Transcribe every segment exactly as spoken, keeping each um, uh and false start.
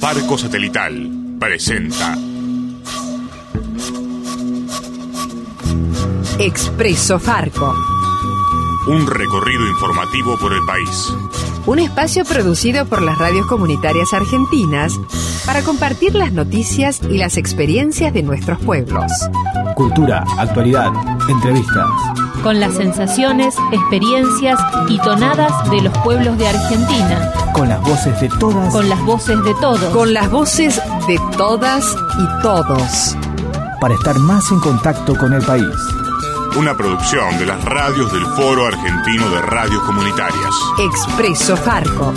Farco Satelital presenta Expreso Farco. Un recorrido informativo por el país. Un espacio producido por las radios comunitarias argentinas para compartir las noticias y las experiencias de nuestros pueblos. Cultura, actualidad, entrevistas. Con las sensaciones, experiencias y tonadas de los pueblos de Argentina. Con las voces de todas. Con las voces de todos. Con las voces de todas y todos. Para estar más en contacto con el país. Una producción de las radios del Foro Argentino de Radios Comunitarias. Expreso Farco.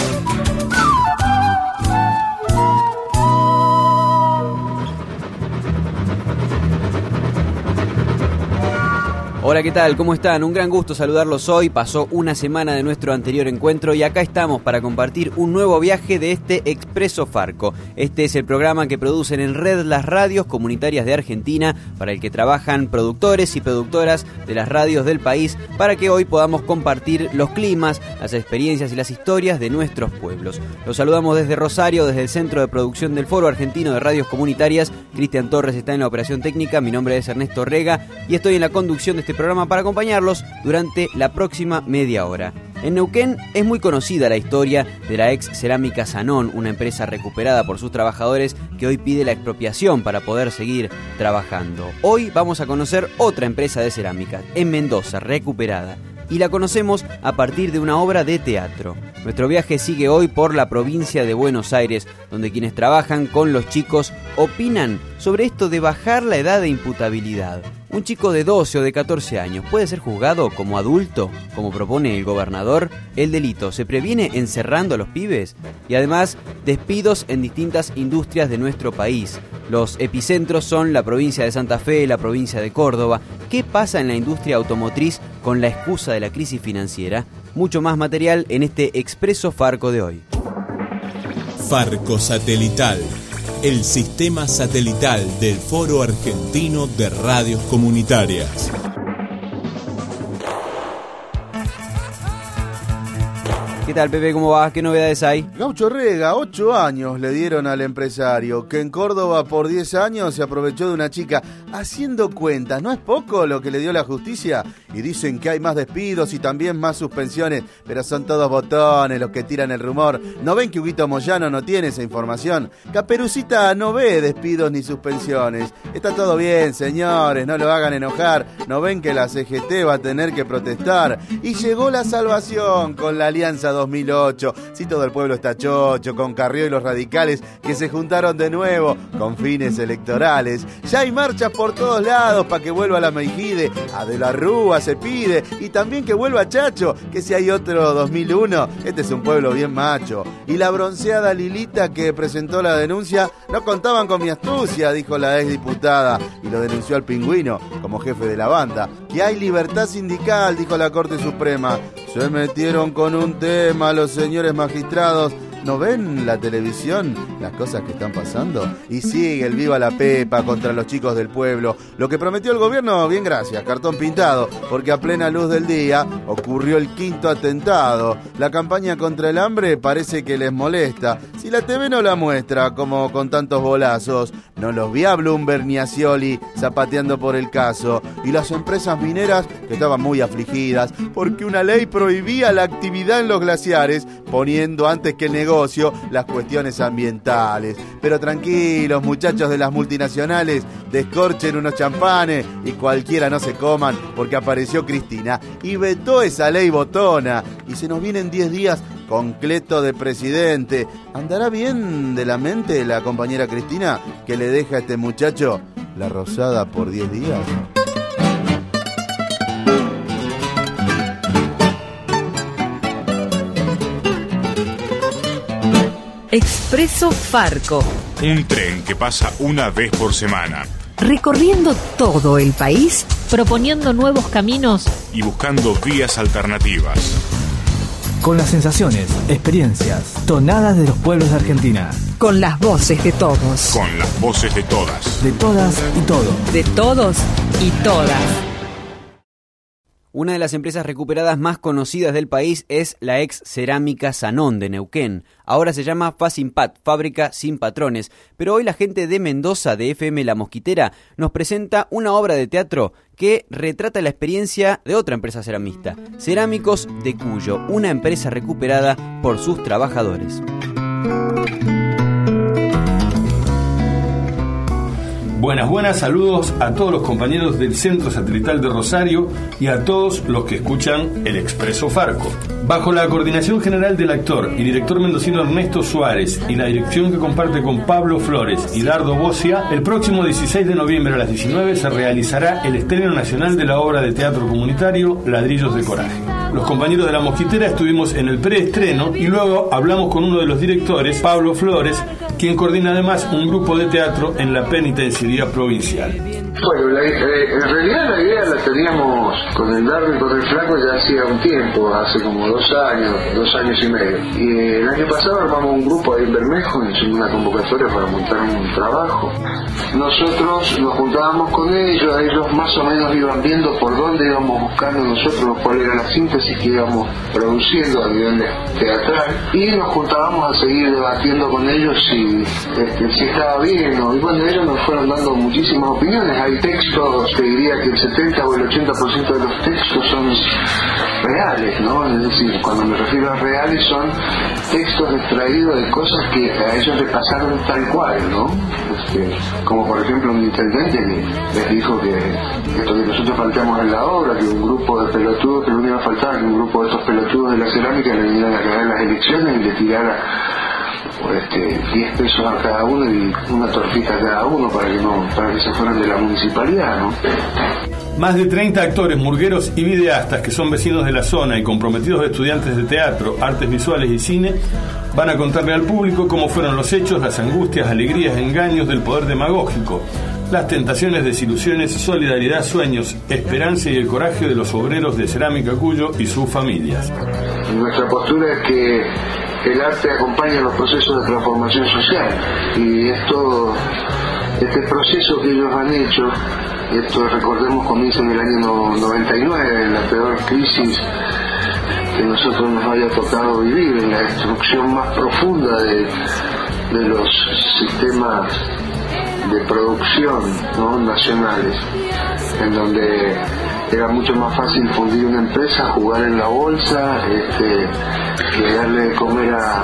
Hola, ¿qué tal? ¿Cómo están? Un gran gusto saludarlos hoy. Pasó una semana de nuestro anterior encuentro y acá estamos para compartir un nuevo viaje de este Expreso Farco. Este es el programa que producen en red las radios comunitarias de Argentina, para el que trabajan productores y productoras de las radios del país, para que hoy podamos compartir los climas, las experiencias y las historias de nuestros pueblos. Los saludamos desde Rosario, desde el Centro de Producción del Foro Argentino de Radios Comunitarias. Cristian Torres está en la operación técnica, mi nombre es Ernesto Rega y estoy en la conducción de este programa para acompañarlos durante la próxima media hora. En Neuquén es muy conocida la historia de la ex Cerámica Sanón, una empresa recuperada por sus trabajadores que hoy pide la expropiación para poder seguir trabajando. Hoy vamos a conocer otra empresa de cerámica, en Mendoza, recuperada. Y la conocemos a partir de una obra de teatro. Nuestro viaje sigue hoy por la provincia de Buenos Aires, donde quienes trabajan con los chicos opinan sobre esto de bajar la edad de imputabilidad. Un chico de doce o de catorce años puede ser juzgado como adulto, como propone el gobernador. El delito se previene encerrando a los pibes y además despidos en distintas industrias de nuestro país. Los epicentros son la provincia de Santa Fe, la provincia de Córdoba. ¿Qué pasa en la industria automotriz con la excusa de la crisis financiera? Mucho más material en este Expreso Farco de hoy. Farco Satelital, el sistema satelital del Foro Argentino de Radios Comunitarias. ¿Qué tal, Pepe? ¿Cómo va? ¿Qué novedades hay? Gaucho Rega, ocho años le dieron al empresario, que en Córdoba por diez años se aprovechó de una chica. Haciendo cuentas, ¿no es poco lo que le dio la justicia? Y dicen que hay más despidos y también más suspensiones, pero son todos botones los que tiran el rumor. ¿No ven que Huguito Moyano no tiene esa información? Caperucita no ve despidos ni suspensiones. Está todo bien, señores, no lo hagan enojar. ¿No ven que la C G T va a tener que protestar? Y llegó la salvación con la Alianza dos mil ocho. Si todo el pueblo está chocho, con Carrió y los radicales que se juntaron de nuevo con fines electorales. Ya hay marchas por todos lados para que vuelva la Meijide. A De la Rúa se pide, y también que vuelva Chacho, que si hay otro dos mil uno, este es un pueblo bien macho. Y la bronceada Lilita, que presentó la denuncia, no contaban con mi astucia, dijo la exdiputada, y lo denunció al Pingüino como jefe de la banda. Que hay libertad sindical, dijo la Corte Suprema. Se metieron con un tema los señores magistrados. ¿No ven la televisión las cosas que están pasando? Y sigue el viva la pepa contra los chicos del pueblo. Lo que prometió el gobierno, bien gracias, cartón pintado, porque a plena luz del día ocurrió el quinto atentado. La campaña contra el hambre parece que les molesta. Si la T V no la muestra, como con tantos bolazos, no los vi a Bloomberg ni a Scioli zapateando por el caso. Y las empresas mineras, que estaban muy afligidas, porque una ley prohibía la actividad en los glaciares, poniendo antes que el negocio las cuestiones ambientales. Pero tranquilos, muchachos de las multinacionales, descorchen unos champanes y cualquiera no se coman, porque apareció Cristina y vetó esa ley botona. Y se nos vienen diez días con Cleto de presidente. ¿Andará bien de la mente la compañera Cristina, que le deja a este muchacho la rosada por diez días? Expreso Farco. Un tren que pasa una vez por semana. Recorriendo todo el país, proponiendo nuevos caminos y buscando vías alternativas. Con las sensaciones, experiencias, tonadas de los pueblos de Argentina. Con las voces de todos. Con las voces de todas. De todas y todos. De todos y todas. Una de las empresas recuperadas más conocidas del país es la ex Cerámica Sanón de Neuquén. Ahora se llama Fasimpat, Fábrica Sin Patrones. Pero hoy la gente de Mendoza, de F M La Mosquitera, nos presenta una obra de teatro que retrata la experiencia de otra empresa ceramista, Cerámicos de Cuyo, una empresa recuperada por sus trabajadores. Buenas, buenas, saludos a todos los compañeros del Centro Satelital de Rosario y a todos los que escuchan el Expreso Farco. Bajo la coordinación general del actor y director mendocino Ernesto Suárez y la dirección que comparte con Pablo Flores y Dardo Bocia, el próximo dieciséis de noviembre a las diecinueve se realizará el estreno nacional de la obra de teatro comunitario Ladrillos de Coraje. Los compañeros de La Mosquitera estuvimos en el preestreno y luego hablamos con uno de los directores, Pablo Flores, quien coordina además un grupo de teatro en la penitenciaría provincial. Bueno, la, eh, en realidad la idea la teníamos con el Dardo y con el Flaco ya hacía un tiempo, hace como dos años, dos años y medio. Y eh, el año pasado armamos un grupo ahí en Bermejo, hicimos una convocatoria para montar un trabajo. Nosotros nos juntábamos con ellos, ellos más o menos iban viendo por dónde íbamos buscando nosotros cuál era la síntesis que íbamos produciendo a nivel teatral, y nos juntábamos a seguir debatiendo con ellos si, este, si estaba bien o... Y bueno, ellos nos fueron dando muchísimas opiniones. Hay textos, te diría que el setenta o el ochenta por ciento de los textos son reales, ¿no? Es decir, cuando me refiero a reales son textos extraídos de cosas que a ellos les pasaron tal cual, ¿no? Este, como por ejemplo un intendente que les dijo que esto que nosotros faltamos en la obra, que un grupo de pelotudos, que lo único que faltaba, que un grupo de estos pelotudos de la cerámica le vinieran a cagar las elecciones y le tirara este, diez pesos a cada uno y una tortita a cada uno para que no para que se fueran de la municipalidad, ¿no? Más de treinta actores, murgueros y videastas que son vecinos de la zona y comprometidos estudiantes de teatro, artes visuales y cine van a contarle al público cómo fueron los hechos, las angustias, alegrías, engaños del poder demagógico, las tentaciones, desilusiones, solidaridad, sueños, esperanza y el coraje de los obreros de Cerámica Cuyo y sus familias. Nuestra postura es que el arte acompaña los procesos de transformación social y esto, este proceso que ellos han hecho, esto recordemos comienza en el año noventa y nueve, en la peor crisis que nosotros nos haya tocado vivir, en la destrucción más profunda de, de los sistemas de producción, ¿no?, nacionales, en donde era mucho más fácil fundir una empresa, jugar en la bolsa, este, que darle de comer a,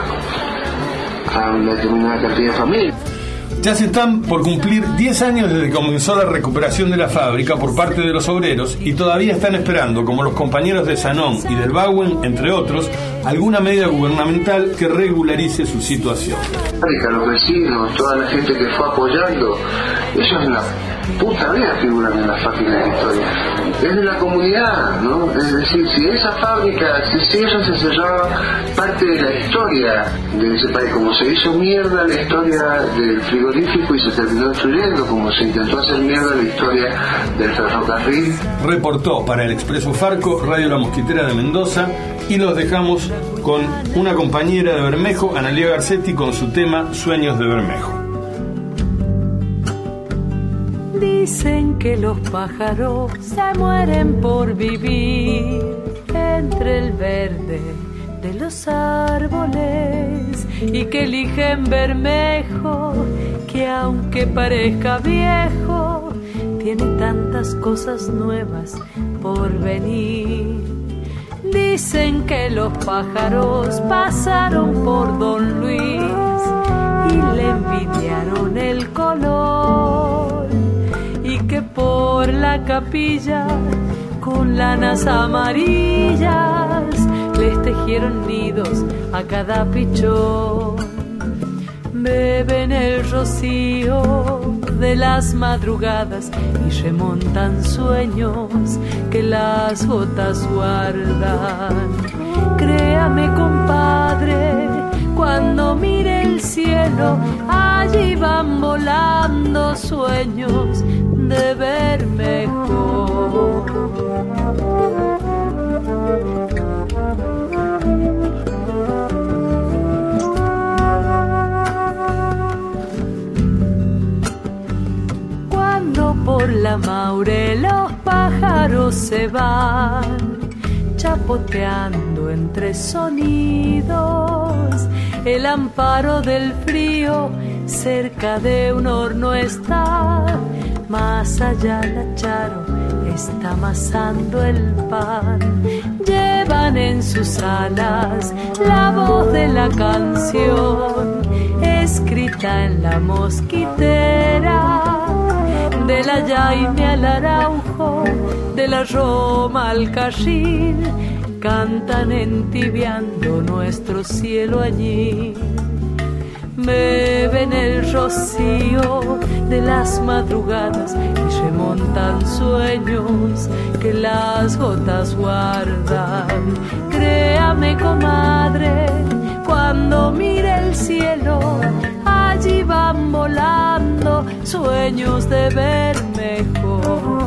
a una determinada cantidad de familias. Ya se están por cumplir diez años desde que comenzó la recuperación de la fábrica por parte de los obreros y todavía están esperando, como los compañeros de Sanón y del Bauen, entre otros, alguna medida gubernamental que regularice su situación. Los vecinos, toda la gente que fue apoyando, ellos en la puta vida figuran en las páginas de la historia. Es de la comunidad, ¿no? Es decir, si esa fábrica, si, si ella se cerraba, parte de la historia de ese país, como se hizo mierda la historia del frigorífico y se terminó destruyendo, como se intentó hacer mierda la historia del ferrocarril. Reportó para el Expreso Farco, Radio La Mosquitera de Mendoza, y los dejamos con una compañera de Bermejo, Analía Garcetti, con su tema Sueños de Bermejo. Dicen que los pájaros se mueren por vivir entre el verde de los árboles y que eligen Bermejo, que aunque parezca viejo, tiene tantas cosas nuevas por venir. Dicen que los pájaros pasaron por Don Luis y le envidiaron el color, y que por la capilla con lanas amarillas les tejieron nidos a cada pichón. Beben el rocío de las madrugadas y remontan sueños que las gotas guardan. Créame, compadre, cuando mire el cielo, allí van volando sueños de Bermejo. Cuando por la Maure los pájaros se van chapoteando entre sonidos. El amparo del frío cerca de un horno está, más allá la Charo está amasando el pan. Llevan en sus alas la voz de la canción, escrita en la mosquitera. De la Yaime al Araujo, de la Roma al Carril, cantan entibiando nuestro cielo allí. Beben el rocío de las madrugadas y remontan sueños que las gotas guardan. Créame, comadre, cuando mire el cielo, allí van volando sueños de ver mejor.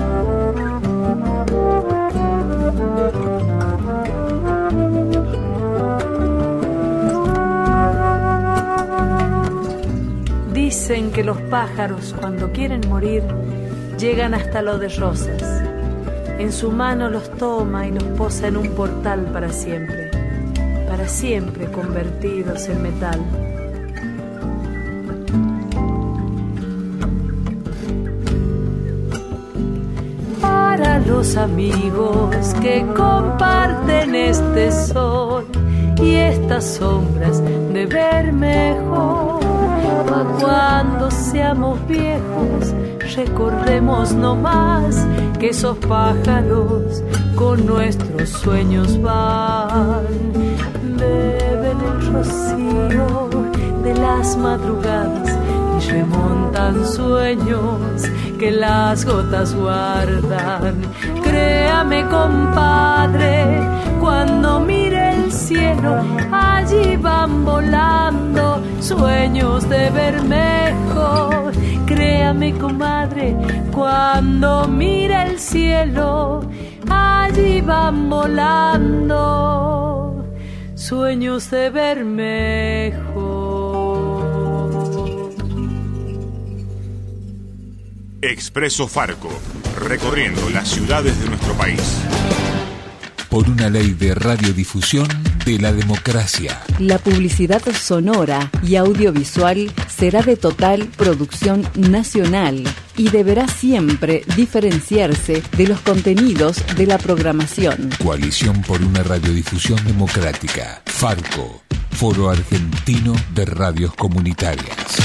Dicen que los pájaros, cuando quieren morir, llegan hasta lo de Rosas. En su mano los toma y los posa en un portal para siempre, para siempre convertidos en metal. Para los amigos que comparten este sol y estas sombras de ver mejor, pa' cuando seamos viejos recordemos no más que esos pájaros con nuestros sueños van. Beben el rocío de las madrugadas y remontan sueños que las gotas guardan. Créame, compadre, cuando mire el cielo, allí van volando sueños de ver mejor. Créame, comadre, cuando mire el cielo, allí van volando sueños de ver mejor. Expreso Farco, recorriendo las ciudades de nuestro país. Por una ley de radiodifusión de la democracia. La publicidad sonora y audiovisual será de total producción nacional y deberá siempre diferenciarse de los contenidos de la programación. Coalición por una radiodifusión democrática. Farco, Foro Argentino de Radios Comunitarias.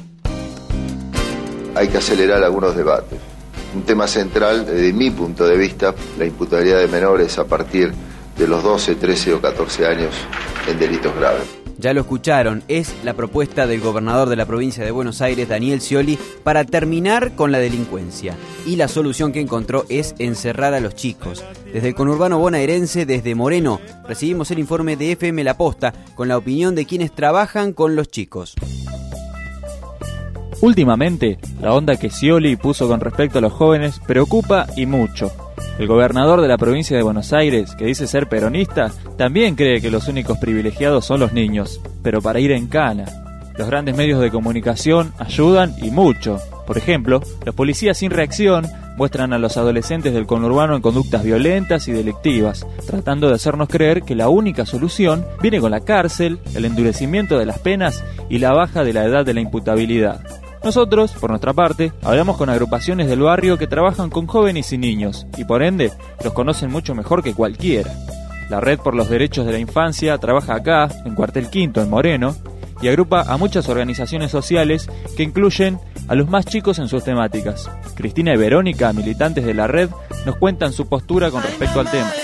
Hay que acelerar algunos debates. Un tema central, desde mi punto de vista, la imputabilidad de menores a partir de los doce, trece o catorce años en delitos graves. Ya lo escucharon, es la propuesta del gobernador de la provincia de Buenos Aires, Daniel Scioli, para terminar con la delincuencia. Y la solución que encontró es encerrar a los chicos. Desde el conurbano bonaerense, desde Moreno, recibimos el informe de F M La Posta con la opinión de quienes trabajan con los chicos. Últimamente, la onda que Scioli puso con respecto a los jóvenes preocupa y mucho. El gobernador de la provincia de Buenos Aires, que dice ser peronista, también cree que los únicos privilegiados son los niños, pero para ir en cana. Los grandes medios de comunicación ayudan y mucho. Por ejemplo, los policías sin reacción muestran a los adolescentes del conurbano en conductas violentas y delictivas, tratando de hacernos creer que la única solución viene con la cárcel, el endurecimiento de las penas y la baja de la edad de la imputabilidad. Nosotros, por nuestra parte, hablamos con agrupaciones del barrio que trabajan con jóvenes y niños, y por ende, los conocen mucho mejor que cualquiera. La Red por los Derechos de la Infancia trabaja acá, en Cuartel Quinto, en Moreno, y agrupa a muchas organizaciones sociales que incluyen a los más chicos en sus temáticas. Cristina y Verónica, militantes de la Red, nos cuentan su postura con respecto al tema.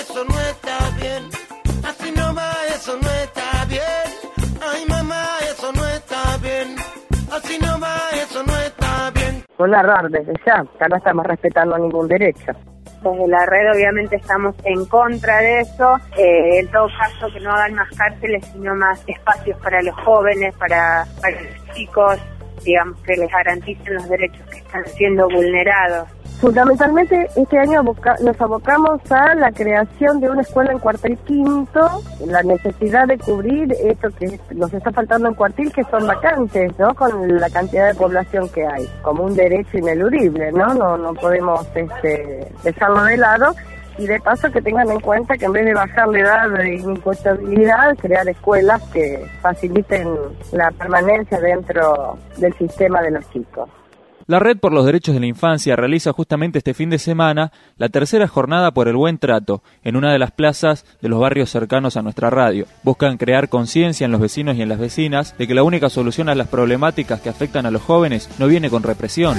Con la R A R desde ya, que no estamos respetando ningún derecho. Desde la red obviamente estamos en contra de eso, eh, en todo caso que no hagan más cárceles sino más espacios para los jóvenes, para, para los chicos, digamos que les garanticen los derechos que están siendo vulnerados. Fundamentalmente este año aboca- nos abocamos a la creación de una escuela en Cuartel Quinto, la necesidad de cubrir esto que nos está faltando en Cuartil, que son vacantes, ¿no? Con la cantidad de población que hay, como un derecho ineludible, ¿no? No, no podemos este, dejarlo de lado. y de paso que tengan en cuenta que en vez de bajar la edad de incompatibilidad, crear escuelas que faciliten la permanencia dentro del sistema de los chicos. La Red por los Derechos de la Infancia realiza justamente este fin de semana la tercera jornada por el buen trato en una de las plazas de los barrios cercanos a nuestra radio. Buscan crear conciencia en los vecinos y en las vecinas de que la única solución a las problemáticas que afectan a los jóvenes no viene con represión.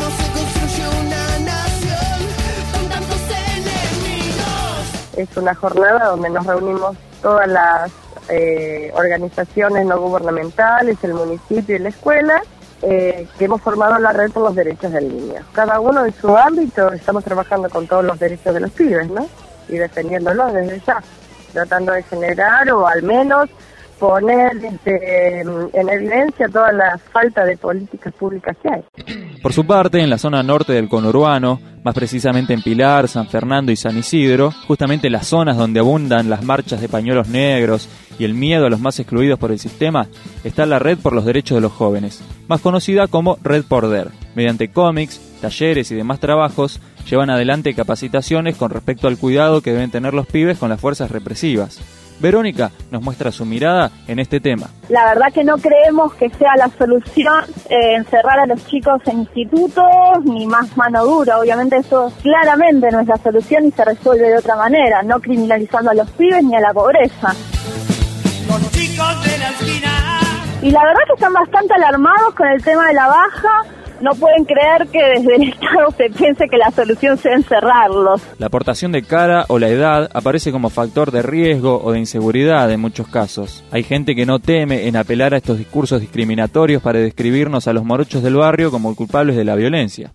Es una jornada donde nos reunimos todas las eh, organizaciones no gubernamentales, el municipio y la escuela, Eh, que hemos formado la Red por los Derechos del Niño. Cada uno en su ámbito estamos trabajando con todos los derechos de los pibes, ¿no? Y defendiéndolos desde ya, tratando de generar o al menos poner este, en evidencia toda la falta de políticas públicas que hay. Por su parte, en la zona norte del conurbano, más precisamente en Pilar, San Fernando y San Isidro, justamente las zonas donde abundan las marchas de pañuelos negros y el miedo a los más excluidos por el sistema, está la Red por los Derechos de los Jóvenes, más conocida como Red por D E R. Mediante cómics, talleres y demás trabajos, llevan adelante capacitaciones con respecto al cuidado que deben tener los pibes con las fuerzas represivas. Verónica nos muestra su mirada en este tema. La verdad que no creemos que sea la solución eh, encerrar a los chicos en institutos, ni más mano dura. Obviamente eso claramente no es la solución y se resuelve de otra manera, no criminalizando a los pibes ni a la pobreza. Los chicos de la esquina. Y la verdad que están bastante alarmados con el tema de la baja. No pueden creer que desde el Estado se piense que la solución sea encerrarlos. La aportación de cara o la edad aparece como factor de riesgo o de inseguridad en muchos casos. Hay gente que no teme en apelar a estos discursos discriminatorios para describirnos a los morochos del barrio como culpables de la violencia.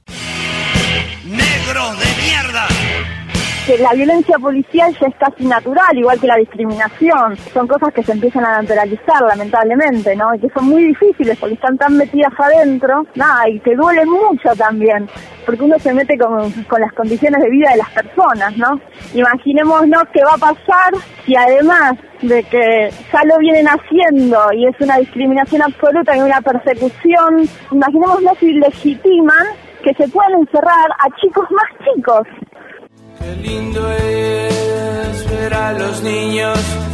¡Negros de mierda! Que la violencia policial ya es casi natural, igual que la discriminación. Son cosas que se empiezan a naturalizar, lamentablemente, ¿no? Y que son muy difíciles porque están tan metidas adentro, nada, y te duelen mucho también, porque uno se mete con, con las condiciones de vida de las personas, ¿no? Imaginémonos qué va a pasar si además de que ya lo vienen haciendo y es una discriminación absoluta y una persecución, imaginémonos si legitiman que se pueden encerrar a chicos más chicos. Qué lindo es ver a los niños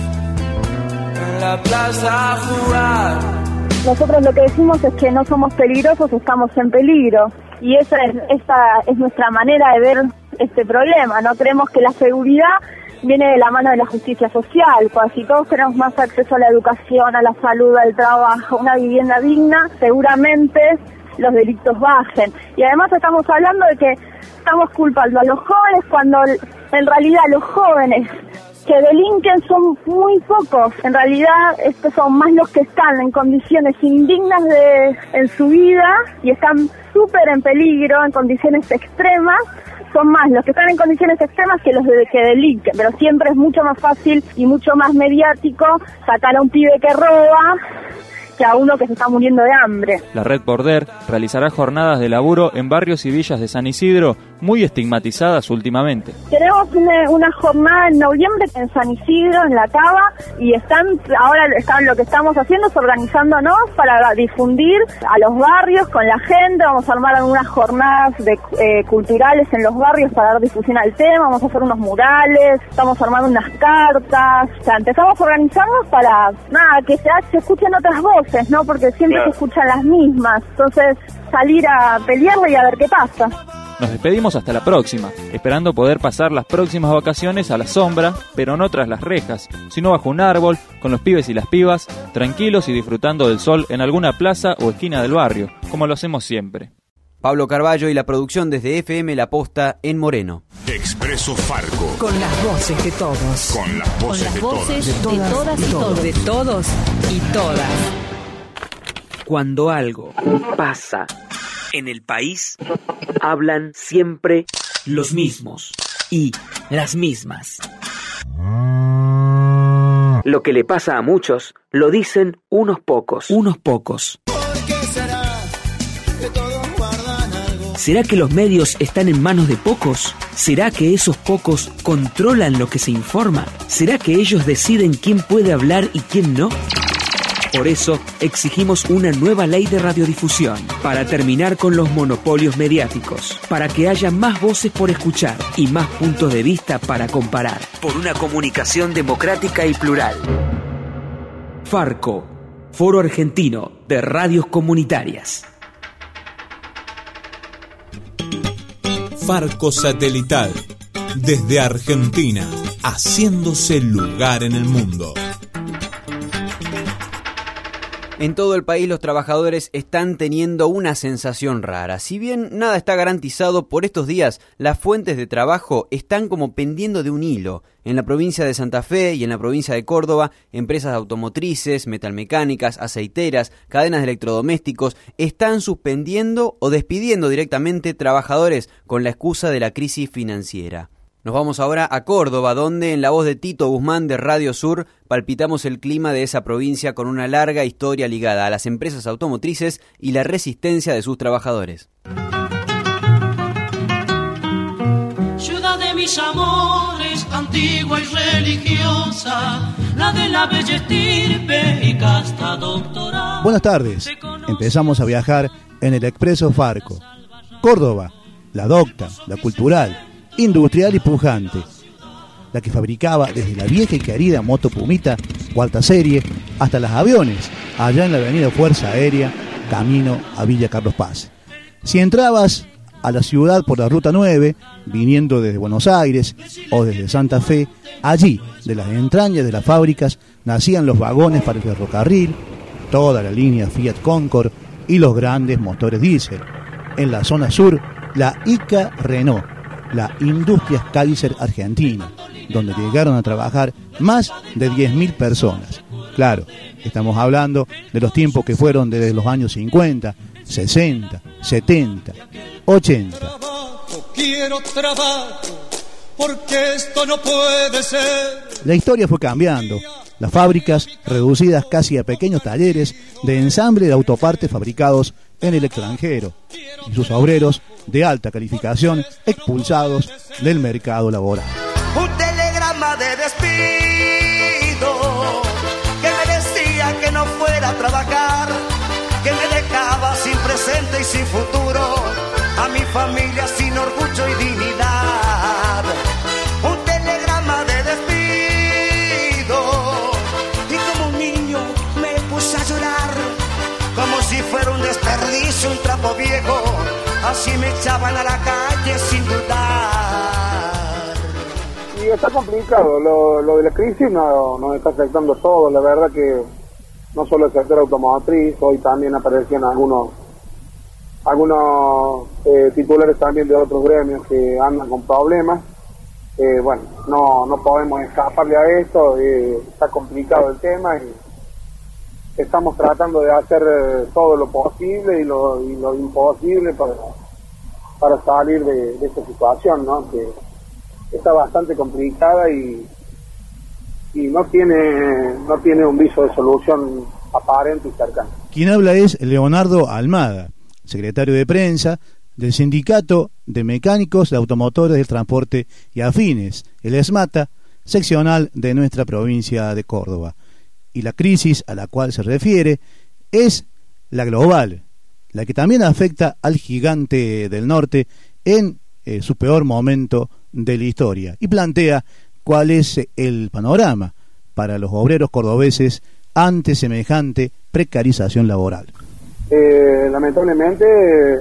en la plaza a jugar. Nosotros lo que decimos es que no somos peligrosos, estamos en peligro. Y esa es, esta es nuestra manera de ver este problema. No creemos que la seguridad viene de la mano de la justicia social. Pues si todos tenemos más acceso a la educación, a la salud, al trabajo, una vivienda digna, seguramente los delitos bajen. Y además estamos hablando de que estamos culpando a los jóvenes cuando en realidad los jóvenes que delinquen son muy pocos. En realidad estos son más los que están en condiciones indignas de en su vida y están súper en peligro, en condiciones extremas. Son más los que están en condiciones extremas que los de, que delinquen, pero siempre es mucho más fácil y mucho más mediático sacar a un pibe que roba que a uno que se está muriendo de hambre. La Red por D E R realizará jornadas de laburo en barrios y villas de San Isidro muy estigmatizadas últimamente. Tenemos una, una jornada en noviembre en San Isidro, en La Cava, y están ahora están, lo que estamos haciendo es organizándonos para difundir a los barrios con la gente. Vamos a armar algunas jornadas de, eh, culturales en los barrios para dar difusión al tema, vamos a hacer unos murales, estamos armando unas cartas, o sea, empezamos a organizarnos para nada que se, se escuchen otras voces, ¿no? Porque siempre claro. se escuchan las mismas, entonces salir a pelearle y a ver qué pasa. Nos despedimos hasta la próxima, esperando poder pasar las próximas vacaciones a la sombra, pero no tras las rejas, sino bajo un árbol, con los pibes y las pibas, tranquilos y disfrutando del sol en alguna plaza o esquina del barrio, como lo hacemos siempre. Pablo Carballo y la producción desde F M La Posta en Moreno. Expreso Farco. Con las voces de todos. Con las voces, Con las voces de, todas, de todas y todos. De todos y todas. Cuando algo pasa en el país, hablan siempre los mismos y las mismas. Lo que le pasa a muchos, lo dicen unos pocos. Unos pocos. ¿Será que los medios están en manos de pocos? ¿Será que esos pocos controlan lo que se informa? ¿Será que ellos deciden quién puede hablar y quién no? Por eso exigimos una nueva ley de radiodifusión para terminar con los monopolios mediáticos, para que haya más voces por escuchar y más puntos de vista para comparar, por una comunicación democrática y plural. Farco, Foro Argentino de Radios Comunitarias. Farco Satelital, desde Argentina, haciéndose lugar en el mundo. En todo el país los trabajadores están teniendo una sensación rara. Si bien nada está garantizado por estos días, las fuentes de trabajo están como pendiendo de un hilo. En la provincia de Santa Fe y en la provincia de Córdoba, empresas automotrices, metalmecánicas, aceiteras, cadenas de electrodomésticos están suspendiendo o despidiendo directamente trabajadores con la excusa de la crisis financiera. Nos vamos ahora a Córdoba, donde en la voz de Tito Guzmán de Radio Sur palpitamos el clima de esa provincia con una larga historia ligada a las empresas automotrices y la resistencia de sus trabajadores. Ciudad de mis amores, antigua y religiosa, la de la bella estirpe y casta doctora. Buenas tardes, empezamos a viajar en el Expreso Farco. Córdoba, la docta, la cultural, industrial y pujante, la que fabricaba desde la vieja y querida moto Pumita, cuarta serie, hasta los aviones, allá en la avenida Fuerza Aérea, camino a Villa Carlos Paz. Si entrabas a la ciudad por la ruta nueve, viniendo desde Buenos Aires o desde Santa Fe, allí, de las entrañas de las fábricas, nacían los vagones para el ferrocarril, toda la línea Fiat Concord y los grandes motores diésel. En la zona sur, la I C A Renault, la Industrias Kaiser Argentina, donde llegaron a trabajar más de diez mil personas. Claro, estamos hablando de los tiempos que fueron desde los años cincuenta, sesenta, setenta, ochenta. Quiero trabajo, porque esto no puede ser. La historia fue cambiando. Las fábricas reducidas casi a pequeños talleres de ensamble de autopartes fabricados en el extranjero, y sus obreros de alta calificación expulsados del mercado laboral. Un telegrama de despido que me decía que no fuera a trabajar, que me dejaba sin presente y sin futuro, a mi familia sin orgullo y dignidad. Un telegrama de despido y como un niño me puse a llorar, como si fuera un desperdicio, un trapo viejo. Así me echaban a la calle sin dudar. Y está complicado, lo, lo de la crisis nos no está afectando a todos. La verdad que no solo el sector automotriz, hoy también aparecían algunos algunos eh, titulares también de otros gremios que andan con problemas. Eh, bueno, no, no podemos escaparle a esto, eh, está complicado el tema y estamos tratando de hacer eh, todo lo posible y lo, y lo imposible para, para salir de, de esta situación, ¿no? Que está bastante complicada y, y no tiene no tiene un viso de solución aparente y cercano. Quien habla es Leonardo Almada, secretario de prensa del Sindicato de Mecánicos de Automotores del Transporte y Afines, el ESMATA, seccional de nuestra provincia de Córdoba. Y la crisis a la cual se refiere es la global, la que también afecta al gigante del norte en eh, su peor momento de la historia, y plantea cuál es el panorama para los obreros cordobeses ante semejante precarización laboral. Eh, lamentablemente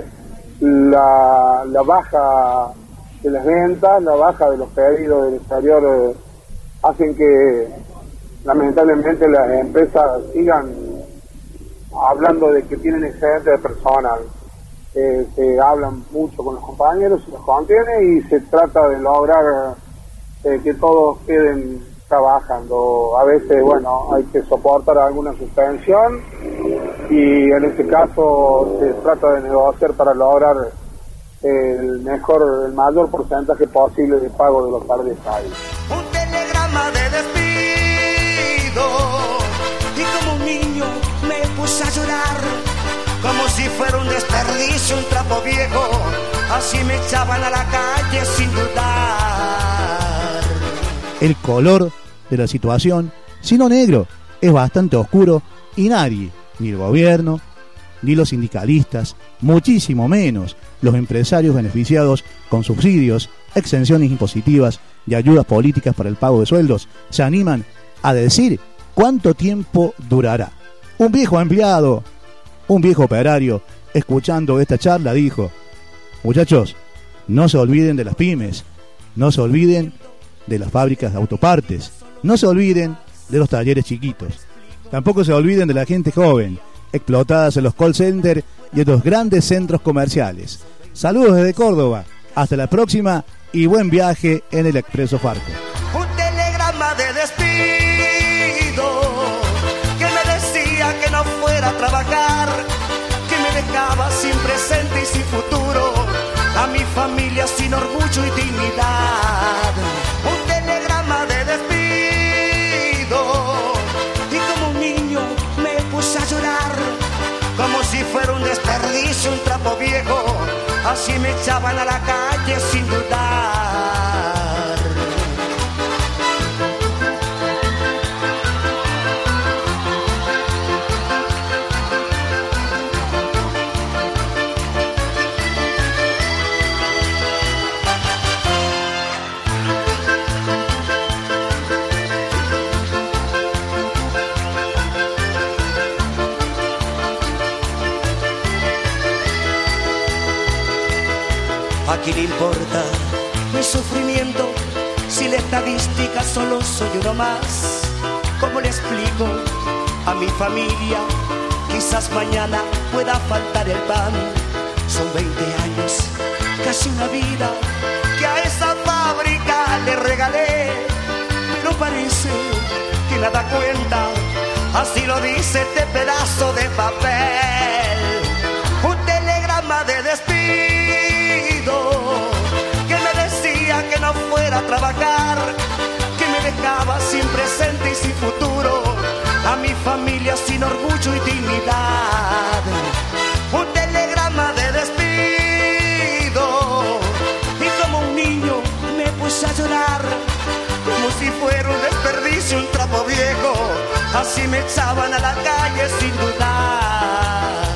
la, la baja de las ventas, la baja de los pedidos del exterior eh, hacen que lamentablemente las empresas sigan hablando de que tienen excedente de personal. Eh, se hablan mucho con los compañeros, se los contiene y se trata de lograr eh, que todos queden trabajando. A veces, bueno, hay que soportar alguna suspensión y en este caso se trata de negociar para lograr el mejor, el mayor porcentaje posible de pago de los tardes ahí. Un telegrama de despido y como un niño me puse a llorar, como si fuera un desperdicio, un trapo viejo, así me echaban a la calle sin dudar. El color de la situación, si no negro, es bastante oscuro Y nadie, ni el gobierno, ni los sindicalistas, muchísimo menos los empresarios beneficiados con subsidios, exenciones impositivas y ayudas políticas para el pago de sueldos, se animan a decir cuánto tiempo durará. Un viejo empleado, un viejo operario, escuchando esta charla dijo: muchachos, no se olviden de las pymes, no se olviden de las fábricas de autopartes, no se olviden de los talleres chiquitos, tampoco se olviden de la gente joven, explotadas en los call centers y en los grandes centros comerciales. Saludos desde Córdoba, hasta la próxima y buen viaje en el Expreso Farco. Un telegrama de despido que me decía que no fuera a trabajar, que me dejaba sin presente y sin futuro, a mi familia sin orgullo y dignidad. Un telegrama de despido y como un niño me puse a llorar, como si fuera un desperdicio, un trapo viejo, así me echaban a la calle sin dudar. ¿A quién importa mi sufrimiento si la estadística solo soy uno más? ¿Cómo le explico a mi familia? Quizás mañana pueda faltar el pan. Son veinte años, casi una vida, que a esa fábrica le regalé, pero parece que nada cuenta, así lo dice este pedazo de papel. Un telegrama de despido que me decía que no fuera a trabajar, que me dejaba sin presente y sin futuro, a mi familia sin orgullo y dignidad. Un telegrama de despido y como un niño me puse a llorar, como si fuera un desperdicio, un trapo viejo, así me echaban a la calle sin dudar.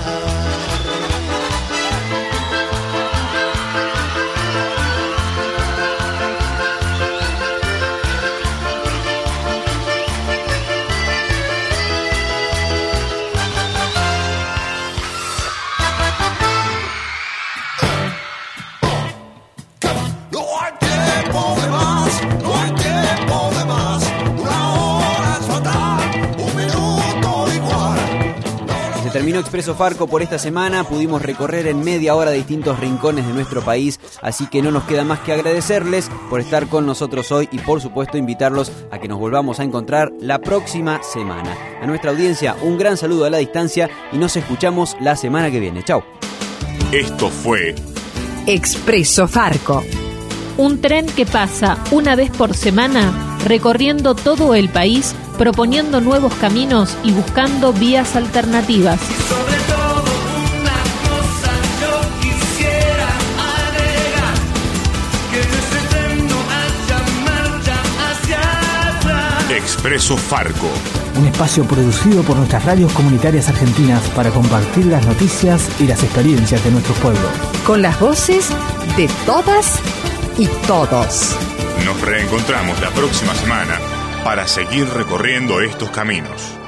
Terminó Expreso Farco por esta semana, pudimos recorrer en media hora distintos rincones de nuestro país, así que no nos queda más que agradecerles por estar con nosotros hoy y por supuesto invitarlos a que nos volvamos a encontrar la próxima semana. A nuestra audiencia un gran saludo a la distancia y nos escuchamos la semana que viene. Chau. Esto fue Expreso Farco. Un tren que pasa una vez por semana recorriendo todo el país, proponiendo nuevos caminos y buscando vías alternativas. Sobre todo una cosa yo quisiera agregar, que en ese tren no haya marcha hacia atrás. Expreso Farco. Un espacio producido por nuestras radios comunitarias argentinas para compartir las noticias y las experiencias de nuestros pueblos. Con las voces de todas y todos. Nos reencontramos la próxima semana para seguir recorriendo estos caminos.